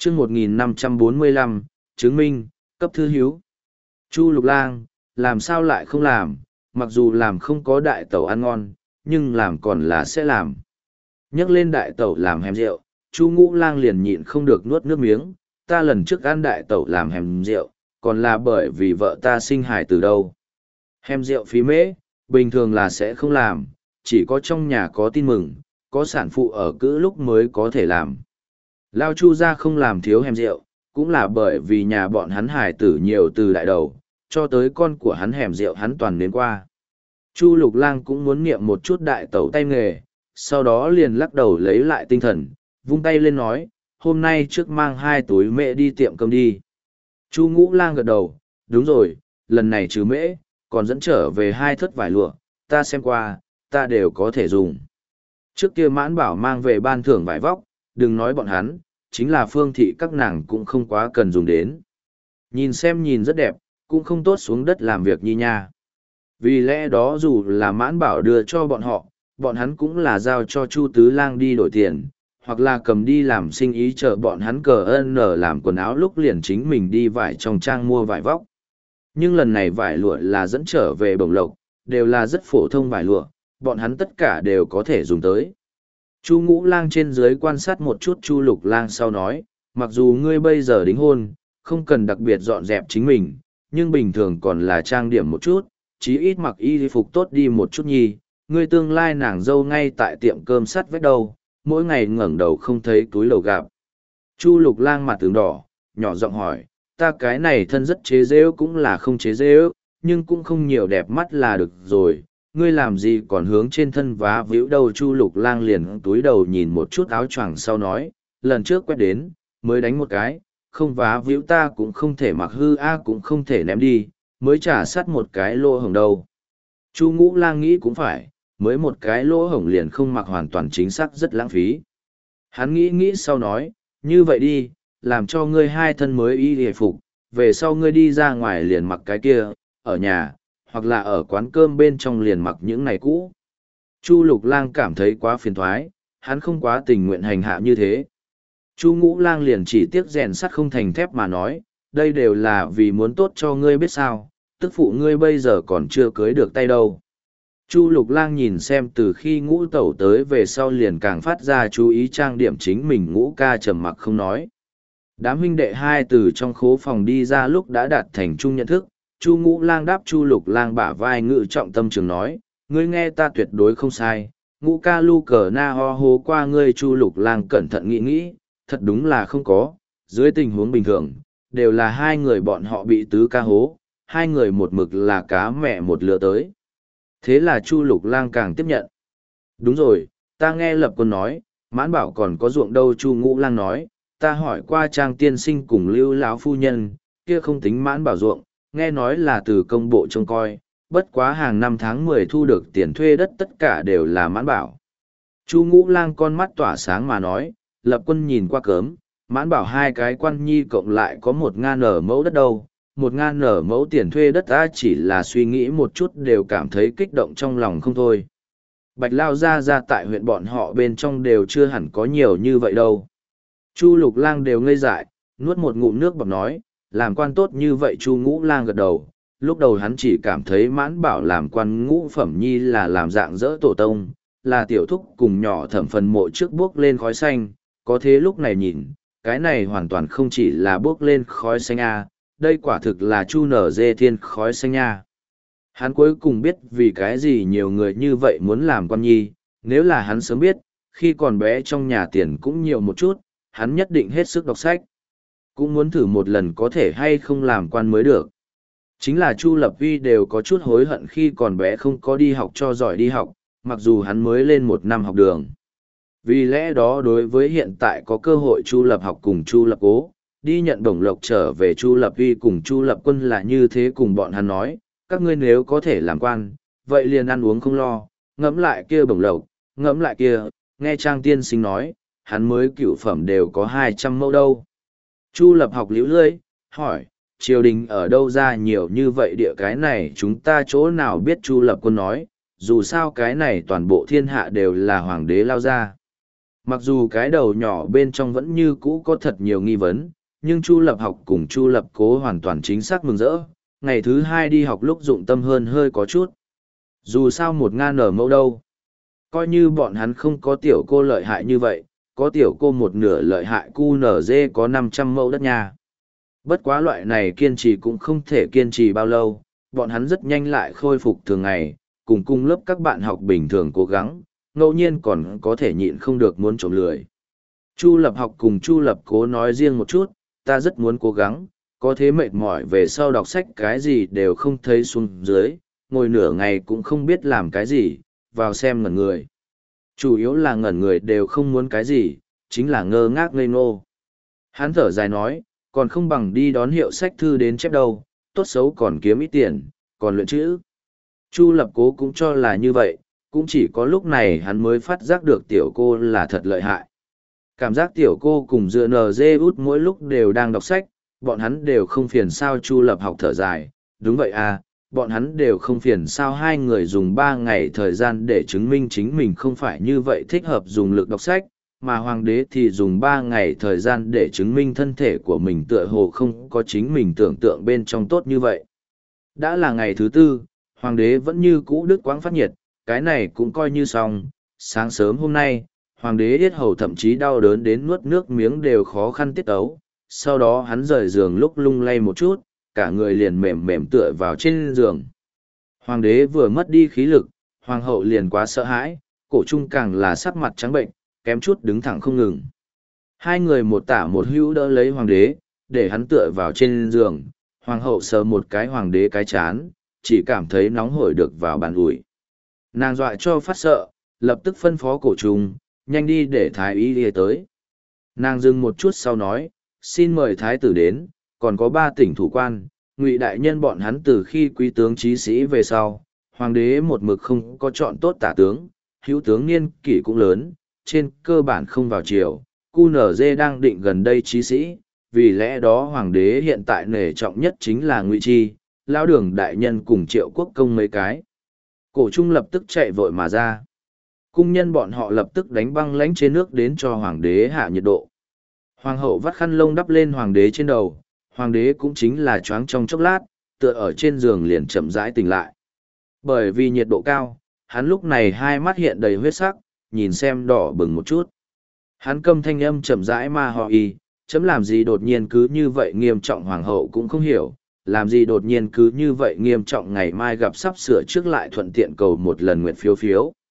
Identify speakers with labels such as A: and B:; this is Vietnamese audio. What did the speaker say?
A: chương 1545, chứng minh, cấp thư hiếu. Chu Lục Lang, làm sao lại không làm, mặc dù làm không có đại tẩu ăn ngon, nhưng làm còn là sẽ làm. Nhắc lên đại tẩu làm hèm rượu, Chu Ngũ Lang liền nhịn không được nuốt nước miếng, ta lần trước ăn đại tẩu làm hèm rượu, còn là bởi vì vợ ta sinh hài từ đâu. Hèm rượu phí mễ, bình thường là sẽ không làm, chỉ có trong nhà có tin mừng, có sản phụ ở cữ lúc mới có thể làm. Lao Chu ra không làm thiếu hèm rượu, cũng là bởi vì nhà bọn hắn hài tử nhiều từ đại đầu, cho tới con của hắn hèm rượu hắn toàn đến qua. Chu Lục Lang cũng muốn niệm một chút đại tẩu tay nghề, sau đó liền lắc đầu lấy lại tinh thần, vung tay lên nói, hôm nay trước mang 2 túi mễ đi tiệm cơm đi. Chu Ngũ Lang gật đầu, đúng rồi, lần này trừ mễ, còn dẫn trở về 2 thất vải lụa, ta xem qua, ta đều có thể dùng. Trước kia Mãn Bảo mang về ban thưởng vải vóc, đừng nói bọn hắn, chính là Phương thị các nàng cũng không quá cần dùng đến. Nhìn xem nhìn rất đẹp, cũng không tốt xuống đất làm việc nhi nha. Vì lẽ đó dù là Mãn Bảo đưa cho bọn hắn cũng là giao cho Chu Tứ Lang đi đổi tiền, hoặc là cầm đi làm sinh ý chờ bọn hắn cờ ơn nở làm quần áo lúc liền chính mình đi vải trong trang mua vải vóc. Nhưng lần này vải lụa là dẫn trở về Bổng Lộc, đều là rất phổ thông vải lụa, bọn hắn tất cả đều có thể dùng tới. Chu Ngũ Lang trên dưới quan sát một chút Chu Lục Lang sau nói, mặc dù ngươi bây giờ đính hôn, không cần đặc biệt dọn dẹp chính mình, nhưng bình thường còn là trang điểm một chút, chí ít mặc y phục tốt đi một chút nhi, ngươi tương lai nàng dâu ngay tại tiệm cơm sắt vách đầu, mỗi ngày ngẩng đầu không thấy túi lầu gặp. Chu Lục Lang mặt tướng đỏ, nhỏ giọng hỏi, ta cái này thân rất chế giễu cũng là không chế giễu, nhưng cũng không nhiều đẹp mắt là được rồi, ngươi làm gì còn hướng trên thân vá víu đầu. Chu Lục Lang liền túi đầu nhìn một chút áo choàng sau nói, lần trước quét đến, mới đánh một cái, không vá víu ta cũng không thể mặc hư cũng không thể ném đi, mới trả sắt một cái lỗ hổng đâu. Chu Ngũ Lang nghĩ cũng phải, mới một cái lỗ hổng liền không mặc hoàn toàn chính xác rất lãng phí. Hắn nghĩ sau nói, như vậy đi, làm cho ngươi 2 thân mới y hề phục, về sau ngươi đi ra ngoài liền mặc cái kia, ở nhà, hoặc là ở quán cơm bên trong liền mặc những này cũ. Chu Lục Lang cảm thấy quá phiền thoái, hắn không quá tình nguyện hành hạ như thế. Chu Ngũ Lang liền chỉ tiếc rèn sắt không thành thép mà nói, đây đều là vì muốn tốt cho ngươi biết sao, tức phụ ngươi bây giờ còn chưa cưới được tay đâu. Chu Lục Lang nhìn xem từ khi Ngũ tẩu tới về sau liền càng phát ra chú ý trang điểm chính mình. Ngũ ca trầm mặc không nói. Đám huynh đệ 2 từ trong khố phòng đi ra lúc đã đạt thành chung nhận thức, Chu Ngũ Lang đáp Chu Lục Lang bả vai ngự trọng tâm trường nói, ngươi nghe ta tuyệt đối không sai, Ngũ ca lu cờ na ho hố qua ngươi. Chu Lục Lang cẩn thận nghĩ, thật đúng là không có, dưới tình huống bình thường, đều là 2 người bọn họ bị tứ ca hố, 2 người một mực là cá mẹ một lứa tới. Thế là Chu Lục Lang càng tiếp nhận. Đúng rồi, ta nghe Lập Quân nói, Mãn Bảo còn có ruộng đâu. Chu Ngũ Lang nói, ta hỏi qua Trang tiên sinh cùng Lưu lão phu nhân, kia không tính Mãn Bảo ruộng, nghe nói là từ công bộ trông coi, bất quá hàng năm tháng 10 thu được tiền thuê đất tất cả đều là Mãn Bảo. Chu Ngũ Lang con mắt tỏa sáng mà nói, Lập Quân nhìn qua cớm, Mãn Bảo 2 cái quan nhi cộng lại có 1.000 mẫu đất đâu, 1.000 mẫu tiền thuê đất ta chỉ là suy nghĩ một chút đều cảm thấy kích động trong lòng không thôi. Bạch Lao ra tại huyện bọn họ bên trong đều chưa hẳn có nhiều như vậy đâu. Chu Lục Lang đều ngây dại, nuốt một ngụm nước bọt nói, làm quan tốt như vậy. Chu Ngũ Lang gật đầu, lúc đầu hắn chỉ cảm thấy Mãn Bảo làm quan ngũ phẩm nhi là làm dạng dỡ tổ tông, là tiểu thúc cùng nhỏ thẩm phần mộ trước bước lên khói xanh, có thế lúc này nhìn, cái này hoàn toàn không chỉ là bước lên khói xanh đây quả thực là chu nở dê thiên khói xanh nha. Hắn cuối cùng biết vì cái gì nhiều người như vậy muốn làm quan nhi, nếu là hắn sớm biết, khi còn bé trong nhà tiền cũng nhiều một chút, hắn nhất định hết sức đọc sách. Cũng muốn thử một lần có thể hay không làm quan mới được. Chính là Chu Lập Vi đều có chút hối hận khi còn bé không có đi học cho giỏi đi học, mặc dù hắn mới lên 1 năm học đường. Vì lẽ đó đối với hiện tại có cơ hội Chu Lập học cùng Chu Lập cố, đi nhận bổng lộc trở về, Chu Lập Vi cùng Chu Lập Quân là như thế cùng bọn hắn nói, các ngươi nếu có thể làm quan, vậy liền ăn uống không lo, ngẫm lại kia bổng lộc, ngẫm lại kia, nghe Trang tiên sinh nói, hắn mới cửu phẩm đều có 200 mẫu đâu. Chu Lập học liễu lưỡi, hỏi, triều đình ở đâu ra nhiều như vậy địa, cái này chúng ta chỗ nào biết. Chu Lập Quân nói, dù sao cái này toàn bộ thiên hạ đều là hoàng đế lao ra. Mặc dù cái đầu nhỏ bên trong vẫn như cũ có thật nhiều nghi vấn, nhưng Chu Lập học cùng Chu Lập Cố hoàn toàn chính xác mừng rỡ, ngày thứ hai đi học lúc dụng tâm hơn hơi có chút. Dù sao 1.000 mẫu đâu. Coi như bọn hắn không có tiểu cô lợi hại như vậy, có tiểu cô một nửa lợi hại QNZ có 500 mẫu đất nha. Bất quá loại này kiên trì cũng không thể kiên trì bao lâu, bọn hắn rất nhanh lại khôi phục thường ngày, cùng lớp các bạn học bình thường cố gắng, ngẫu nhiên còn có thể nhịn không được muốn trộm lười. Chu Lập học cùng Chu Lập Cố nói riêng một chút, ta rất muốn cố gắng, có thế mệt mỏi về sau đọc sách cái gì đều không thấy xuống dưới, ngồi nửa ngày cũng không biết làm cái gì, vào xem ngẩn người. Chủ yếu là ngẩn người đều không muốn cái gì, chính là ngơ ngác ngây ngô. Hắn thở dài nói, còn không bằng đi đón hiệu sách thư đến chép đâu, tốt xấu còn kiếm ít tiền, còn luyện chữ. Chu Lập Cố cũng cho là như vậy, cũng chỉ có lúc này hắn mới phát giác được tiểu cô là thật lợi hại. Cảm giác tiểu cô cùng dựa NG út mỗi lúc đều đang đọc sách, bọn hắn đều không phiền sao. Chu Lập học thở dài, đúng vậy à, bọn hắn đều không phiền sao hai người dùng 3 ngày thời gian để chứng minh chính mình không phải như vậy thích hợp dùng lực đọc sách, mà hoàng đế thì dùng 3 ngày thời gian để chứng minh thân thể của mình tựa hồ không có chính mình tưởng tượng bên trong tốt như vậy. Đã là ngày thứ tư, hoàng đế vẫn như cũ đứt quãng phát nhiệt, cái này cũng coi như xong. Sáng sớm hôm nay, hoàng đế yết hầu thậm chí đau đớn đến nuốt nước miếng đều khó khăn tiết ấu, sau đó hắn rời giường lúc lung lay một chút, cả người liền mềm mềm tựa vào trên giường. Hoàng đế vừa mất đi khí lực, hoàng hậu liền quá sợ hãi, cổ trung càng là sắc mặt trắng bệnh, kém chút đứng thẳng không ngừng. Hai người một tả một hữu đỡ lấy hoàng đế, để hắn tựa vào trên giường, hoàng hậu sờ một cái hoàng đế cái chán, chỉ cảm thấy nóng hổi được vào bàn ủi. Nàng dọa cho phát sợ, lập tức phân phó cổ trung, nhanh đi để thái y đi tới. Nàng dừng một chút sau nói, xin mời thái tử đến, còn có 3 tỉnh thủ quan, Ngụy đại nhân bọn hắn từ khi quý tướng trí sĩ về sau, hoàng đế một mực không có chọn tốt tả tướng, hữu tướng niên kỷ cũng lớn, trên cơ bản không vào triều, QNZ đang định gần đây trí sĩ, vì lẽ đó hoàng đế hiện tại nể trọng nhất chính là Ngụy Chi, Lão Đường đại nhân cùng Triệu Quốc công mấy cái. Cổ trung lập tức chạy vội mà ra. Cung nhân bọn họ lập tức đánh băng lãnh trên nước đến cho hoàng đế hạ nhiệt độ. Hoàng hậu vắt khăn lông đắp lên hoàng đế trên đầu, hoàng đế cũng chính là choáng trong chốc lát, tựa ở trên giường liền chậm rãi tỉnh lại. Bởi vì nhiệt độ cao, hắn lúc này hai mắt hiện đầy huyết sắc, nhìn xem đỏ bừng một chút. Hắn câm thanh âm chậm rãi ma ho y, chấm làm gì đột nhiên cứ như vậy nghiêm trọng, hoàng hậu cũng không hiểu, làm gì đột nhiên cứ như vậy nghiêm trọng, ngày mai gặp sắp sửa trước lại thuận tiện cầu một lần nguyện phiếu phiếu.